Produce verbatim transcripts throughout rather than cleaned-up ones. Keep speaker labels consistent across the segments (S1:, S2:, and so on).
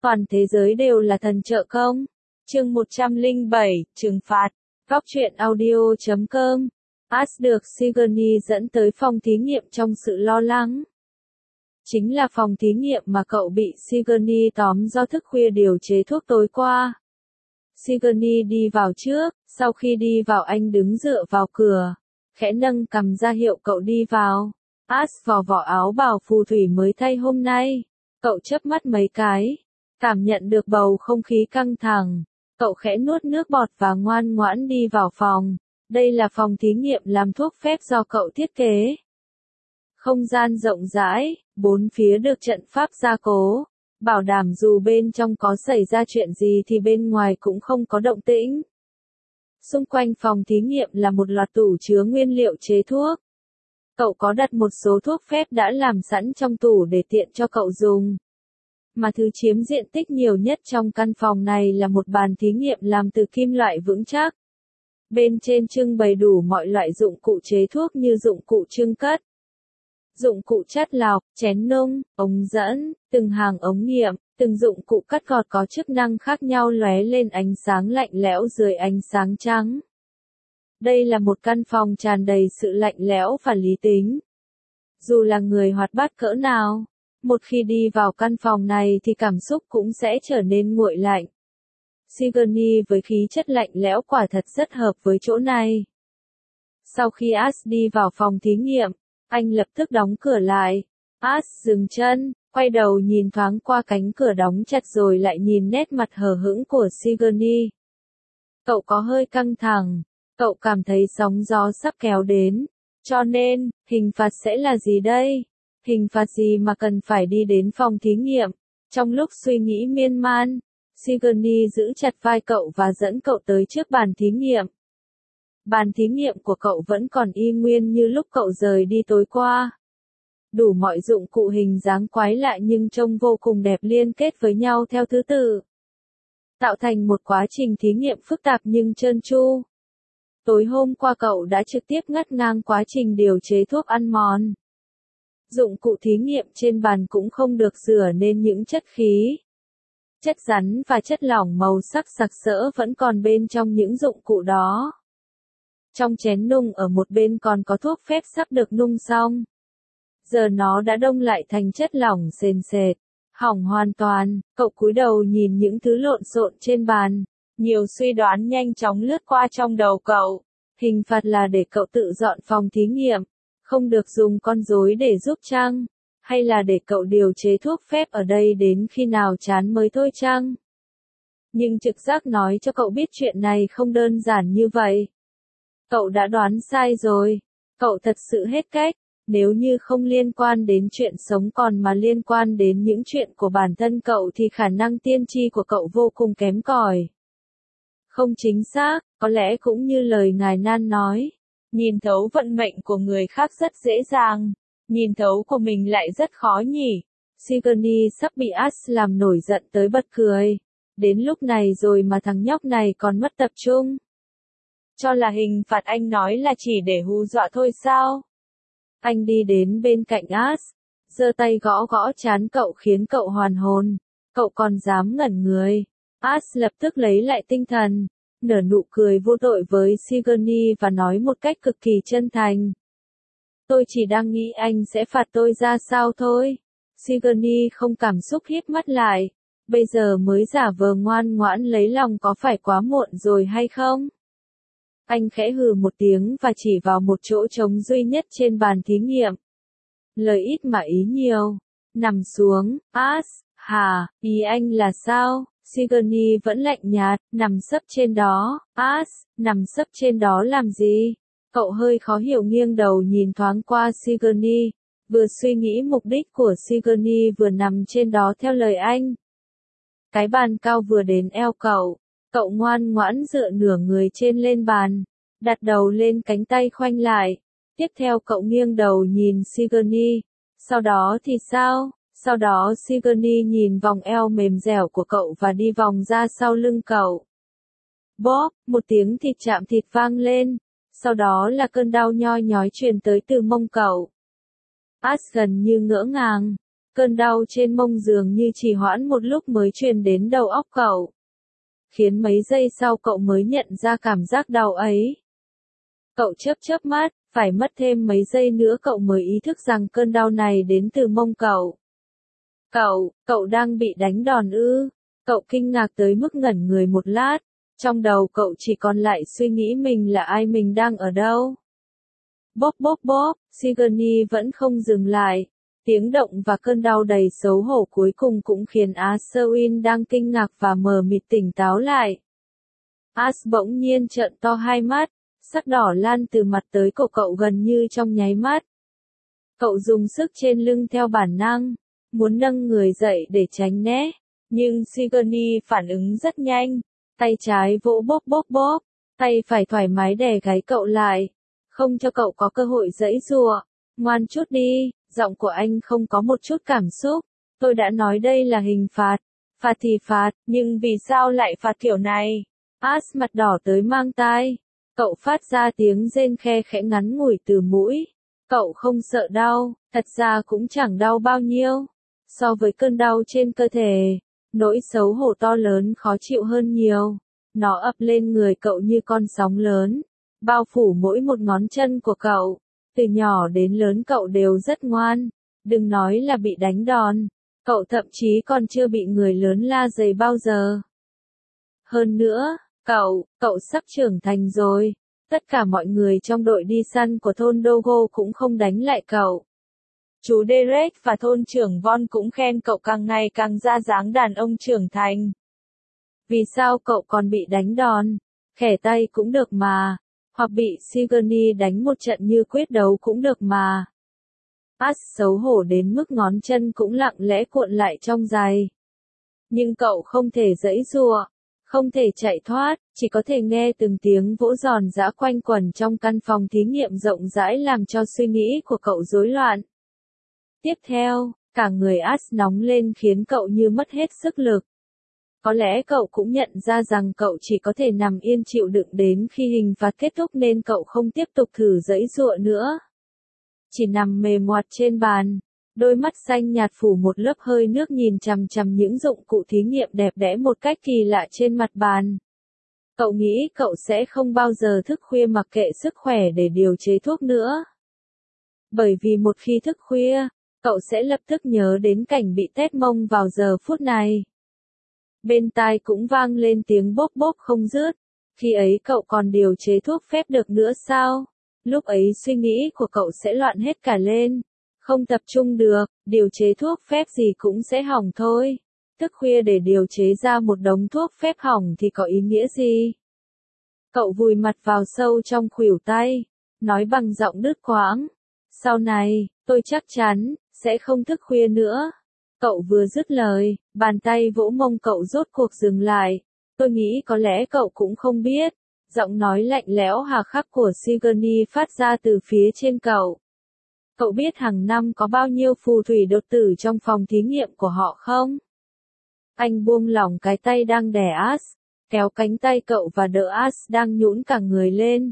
S1: Toàn thế giới đều là thần trợ công. Chương một trăm lẻ bảy, trừng phạt. Góc truyện audio chấm com. As được Sigourney dẫn tới phòng thí nghiệm trong sự lo lắng. Chính là phòng thí nghiệm mà cậu bị Sigourney tóm do thức khuya điều chế thuốc tối qua. Sigourney đi vào trước, sau khi đi vào anh đứng dựa vào cửa, khẽ nâng cằm ra hiệu cậu đi vào. As vò vỏ áo bào phù thủy mới thay hôm nay. Cậu chớp mắt mấy cái, cảm nhận được bầu không khí căng thẳng. Cậu khẽ nuốt nước bọt và ngoan ngoãn đi vào phòng. Đây là phòng thí nghiệm làm thuốc phép do cậu thiết kế. Không gian rộng rãi, bốn phía được trận pháp gia cố, bảo đảm dù bên trong có xảy ra chuyện gì thì bên ngoài cũng không có động tĩnh. Xung quanh phòng thí nghiệm là một loạt tủ chứa nguyên liệu chế thuốc. Cậu có đặt một số thuốc phép đã làm sẵn trong tủ để tiện cho cậu dùng. Mà thứ chiếm diện tích nhiều nhất trong căn phòng này là một bàn thí nghiệm làm từ kim loại vững chắc. Bên trên trưng bày đủ mọi loại dụng cụ chế thuốc như dụng cụ chưng cất, dụng cụ chất lọc, chén nung, ống dẫn, từng hàng ống nghiệm, từng dụng cụ cắt gọt có chức năng khác nhau lóe lên ánh sáng lạnh lẽo dưới ánh sáng trắng. Đây là một căn phòng tràn đầy sự lạnh lẽo và lý tính. Dù là người hoạt bát cỡ nào, một khi đi vào căn phòng này thì cảm xúc cũng sẽ trở nên nguội lạnh. Sigourney với khí chất lạnh lẽo quả thật rất hợp với chỗ này. Sau khi As đi vào phòng thí nghiệm, anh lập tức đóng cửa lại. As dừng chân, quay đầu nhìn thoáng qua cánh cửa đóng chặt rồi lại nhìn nét mặt hờ hững của Sigourney. Cậu có hơi căng thẳng, cậu cảm thấy sóng gió sắp kéo đến. Cho nên, hình phạt sẽ là gì đây? Hình phạt gì mà cần phải đi đến phòng thí nghiệm? Trong lúc suy nghĩ miên man, Sigourney giữ chặt vai cậu và dẫn cậu tới trước bàn thí nghiệm. Bàn thí nghiệm của cậu vẫn còn y nguyên như lúc cậu rời đi tối qua. Đủ mọi dụng cụ hình dáng quái lạ nhưng trông vô cùng đẹp liên kết với nhau theo thứ tự, tạo thành một quá trình thí nghiệm phức tạp nhưng trơn tru. Tối hôm qua cậu đã trực tiếp ngắt ngang quá trình điều chế thuốc ăn mòn. Dụng cụ thí nghiệm trên bàn cũng không được rửa nên những chất khí, chất rắn và chất lỏng màu sắc sặc sỡ vẫn còn bên trong những dụng cụ đó. Trong chén nung ở một bên còn có thuốc phép sắp được nung xong. Giờ nó đã đông lại thành chất lỏng sền sệt, hỏng hoàn toàn. Cậu cúi đầu nhìn những thứ lộn xộn trên bàn. Nhiều suy đoán nhanh chóng lướt qua trong đầu cậu. Hình phạt là để cậu tự dọn phòng thí nghiệm, không được dùng con rối để giúp chăng? Hay là để cậu điều chế thuốc phép ở đây đến khi nào chán mới thôi chăng? Nhưng trực giác nói cho cậu biết chuyện này không đơn giản như vậy. Cậu đã đoán sai rồi. Cậu thật sự hết cách. Nếu như không liên quan đến chuyện sống còn mà liên quan đến những chuyện của bản thân cậu thì khả năng tiên tri của cậu vô cùng kém cỏi. Không chính xác, có lẽ cũng như lời ngài Nan nói. Nhìn thấu vận mệnh của người khác rất dễ dàng. Nhìn thấu của mình lại rất khó nhỉ. Sigourney sắp bị As làm nổi giận tới bật cười. Đến lúc này rồi mà thằng nhóc này còn mất tập trung. Cho là hình phạt anh nói là chỉ để hù dọa thôi sao? Anh đi đến bên cạnh As, giơ tay gõ gõ trán cậu khiến cậu hoàn hồn. Cậu còn dám ngẩn người. As lập tức lấy lại tinh thần, nở nụ cười vô tội với Sigourney và nói một cách cực kỳ chân thành. Tôi chỉ đang nghĩ anh sẽ phạt tôi ra sao thôi. Sigourney không cảm xúc híp mắt lại. Bây giờ mới giả vờ ngoan ngoãn lấy lòng có phải quá muộn rồi hay không? Anh khẽ hừ một tiếng và chỉ vào một chỗ trống duy nhất trên bàn thí nghiệm. Lời ít mà ý nhiều. Nằm xuống, As, hả, ý anh là sao? Sigourney vẫn lạnh nhạt, nằm sấp trên đó. As, nằm sấp trên đó làm gì? Cậu hơi khó hiểu nghiêng đầu nhìn thoáng qua Sigourney, vừa suy nghĩ mục đích của Sigourney vừa nằm trên đó theo lời anh. Cái bàn cao vừa đến eo cậu. Cậu ngoan ngoãn dựa nửa người trên lên bàn, đặt đầu lên cánh tay khoanh lại. Tiếp theo cậu nghiêng đầu nhìn Sigourney. Sau đó thì sao? Sau đó Sigourney nhìn vòng eo mềm dẻo của cậu và đi vòng ra sau lưng cậu. Bóp, một tiếng thịt chạm thịt vang lên. Sau đó là cơn đau nhoi nhói truyền tới từ mông cậu. As gần như ngỡ ngàng. Cơn đau trên mông dường như trì hoãn một lúc mới truyền đến đầu óc cậu. Khiến mấy giây sau cậu mới nhận ra cảm giác đau ấy. Cậu chớp chớp mắt, phải mất thêm mấy giây nữa cậu mới ý thức rằng cơn đau này đến từ mông cậu. Cậu, cậu đang bị đánh đòn ư? Cậu kinh ngạc tới mức ngẩn người một lát. Trong đầu cậu chỉ còn lại suy nghĩ mình là ai, mình đang ở đâu. Bóp bóp bóp, Sigourney vẫn không dừng lại. Tiếng động và cơn đau đầy xấu hổ cuối cùng cũng khiến Aswin đang kinh ngạc và mờ mịt tỉnh táo lại. As bỗng nhiên trợn to hai mắt, sắc đỏ lan từ mặt tới cổ cậu gần như trong nháy mắt. Cậu dùng sức trên lưng theo bản năng, muốn nâng người dậy để tránh né, nhưng Sigourney phản ứng rất nhanh, tay trái vỗ bóp bóp bóp, tay phải thoải mái đè gáy cậu lại, không cho cậu có cơ hội giãy giụa. Ngoan chút đi, giọng của anh không có một chút cảm xúc. Tôi đã nói đây là hình phạt. Phạt thì phạt, nhưng vì sao lại phạt kiểu này? As mặt đỏ tới mang tai. Cậu phát ra tiếng rên khe khẽ ngắn ngủi từ mũi. Cậu không sợ đau, thật ra cũng chẳng đau bao nhiêu. So với cơn đau trên cơ thể, nỗi xấu hổ to lớn khó chịu hơn nhiều. Nó ập lên người cậu như con sóng lớn, bao phủ mỗi một ngón chân của cậu. Từ nhỏ đến lớn cậu đều rất ngoan, đừng nói là bị đánh đòn, cậu thậm chí còn chưa bị người lớn la dày bao giờ. Hơn nữa, cậu, cậu sắp trưởng thành rồi, tất cả mọi người trong đội đi săn của thôn Dogo cũng không đánh lại cậu. Chú Derek và thôn trưởng Von cũng khen cậu càng ngày càng ra dáng đàn ông trưởng thành. Vì sao cậu còn bị đánh đòn? Khẻ tay cũng được mà. Hoặc bị Sigourney đánh một trận như quyết đấu cũng được mà. As xấu hổ đến mức ngón chân cũng lặng lẽ cuộn lại trong giày. Nhưng cậu không thể giãy giụa, không thể chạy thoát, chỉ có thể nghe từng tiếng vỗ giòn giã quanh quẩn trong căn phòng thí nghiệm rộng rãi làm cho suy nghĩ của cậu rối loạn. Tiếp theo, cả người As nóng lên khiến cậu như mất hết sức lực. Có lẽ cậu cũng nhận ra rằng cậu chỉ có thể nằm yên chịu đựng đến khi hình phạt kết thúc nên cậu không tiếp tục thử giãy giụa nữa. Chỉ nằm mềm ngoặt trên bàn, đôi mắt xanh nhạt phủ một lớp hơi nước nhìn chằm chằm những dụng cụ thí nghiệm đẹp đẽ một cách kỳ lạ trên mặt bàn. Cậu nghĩ cậu sẽ không bao giờ thức khuya mặc kệ sức khỏe để điều chế thuốc nữa. Bởi vì một khi thức khuya, cậu sẽ lập tức nhớ đến cảnh bị tét mông vào giờ phút này. Bên tai cũng vang lên tiếng bóp bóp không dứt. Khi ấy cậu còn điều chế thuốc phép được nữa sao? Lúc ấy suy nghĩ của cậu sẽ loạn hết cả lên. Không tập trung được, điều chế thuốc phép gì cũng sẽ hỏng thôi. Thức khuya để điều chế ra một đống thuốc phép hỏng thì có ý nghĩa gì? Cậu vùi mặt vào sâu trong khuỷu tay, nói bằng giọng đứt quãng. Sau này, tôi chắc chắn, sẽ không thức khuya nữa. Cậu vừa dứt lời, bàn tay vỗ mông cậu rốt cuộc dừng lại. Tôi nghĩ có lẽ cậu cũng không biết. Giọng nói lạnh lẽo hà khắc của Sigourney phát ra từ phía trên cậu. Cậu biết hàng năm có bao nhiêu phù thủy đột tử trong phòng thí nghiệm của họ không? Anh buông lỏng cái tay đang đè As, kéo cánh tay cậu và đỡ As đang nhũn cả người lên.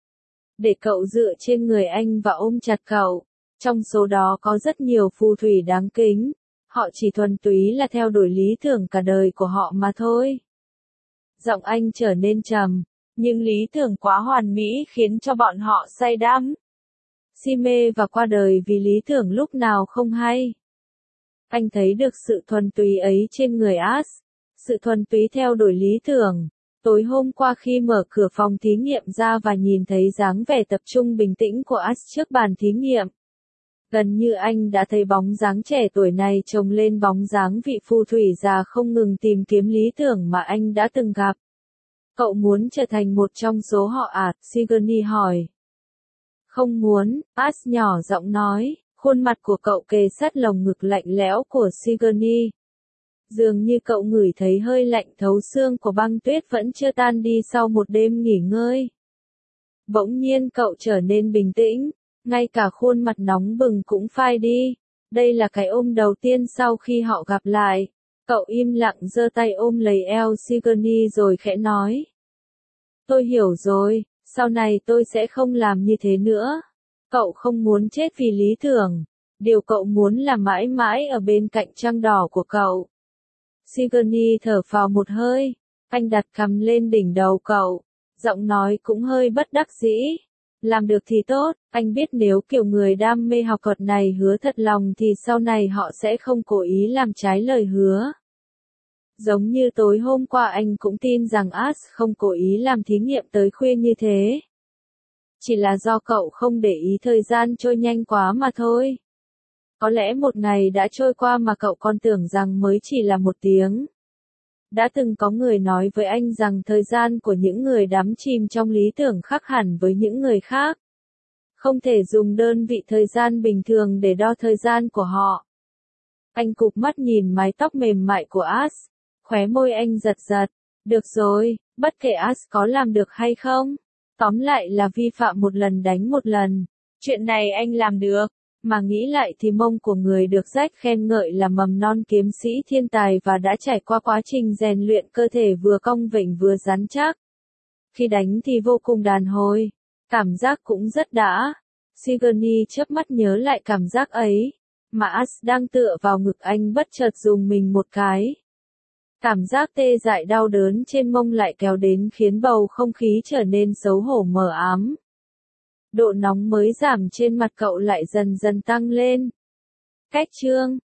S1: Để cậu dựa trên người anh và ôm chặt cậu. Trong số đó có rất nhiều phù thủy đáng kính. Họ chỉ thuần túy là theo đuổi lý tưởng cả đời của họ mà thôi. Giọng anh trở nên trầm, nhưng lý tưởng quá hoàn mỹ khiến cho bọn họ say đắm. Si mê và qua đời vì lý tưởng lúc nào không hay. Anh thấy được sự thuần túy ấy trên người As, sự thuần túy theo đuổi lý tưởng. Tối hôm qua khi mở cửa phòng thí nghiệm ra và nhìn thấy dáng vẻ tập trung bình tĩnh của As trước bàn thí nghiệm. Gần như anh đã thấy bóng dáng trẻ tuổi này chồng lên bóng dáng vị phù thủy già không ngừng tìm kiếm lý tưởng mà anh đã từng gặp. Cậu muốn trở thành một trong số họ à? Sigourney hỏi. Không muốn, As nhỏ giọng nói, khuôn mặt của cậu kề sát lồng ngực lạnh lẽo của Sigourney. Dường như cậu ngửi thấy hơi lạnh thấu xương của băng tuyết vẫn chưa tan đi sau một đêm nghỉ ngơi. Bỗng nhiên cậu trở nên bình tĩnh, ngay cả khuôn mặt nóng bừng cũng phai đi. Đây là cái ôm đầu tiên sau khi họ gặp lại. Cậu im lặng giơ tay ôm lấy eo Sigourney rồi khẽ nói. Tôi hiểu rồi, sau này tôi sẽ không làm như thế nữa. Cậu không muốn chết vì lý tưởng. Điều cậu muốn là mãi mãi ở bên cạnh trăng đỏ của cậu. Sigourney thở phào một hơi, anh đặt cằm lên đỉnh đầu cậu, giọng nói cũng hơi bất đắc dĩ. Làm được thì tốt, anh biết nếu kiểu người đam mê học thuật này hứa thật lòng thì sau này họ sẽ không cố ý làm trái lời hứa. Giống như tối hôm qua anh cũng tin rằng Ash không cố ý làm thí nghiệm tới khuya như thế. Chỉ là do cậu không để ý thời gian trôi nhanh quá mà thôi. Có lẽ một ngày đã trôi qua mà cậu còn tưởng rằng mới chỉ là một tiếng. Đã từng có người nói với anh rằng thời gian của những người đắm chìm trong lý tưởng khác hẳn với những người khác. Không thể dùng đơn vị thời gian bình thường để đo thời gian của họ. Anh cụp mắt nhìn mái tóc mềm mại của Ash, khóe môi anh giật giật. Được rồi, bất kể Ash có làm được hay không. Tóm lại là vi phạm một lần đánh một lần. Chuyện này anh làm được. Mà nghĩ lại thì mông của người được rách khen ngợi là mầm non kiếm sĩ thiên tài và đã trải qua quá trình rèn luyện cơ thể vừa cong vểnh vừa rắn chắc. Khi đánh thì vô cùng đàn hồi. Cảm giác cũng rất đã. Sigourney chớp mắt nhớ lại cảm giác ấy. Mà Ash đang tựa vào ngực anh bất chợt dùng mình một cái. Cảm giác tê dại đau đớn trên mông lại kéo đến khiến bầu không khí trở nên xấu hổ mờ ám. Độ nóng mới giảm trên mặt cậu lại dần dần tăng lên. Cách chương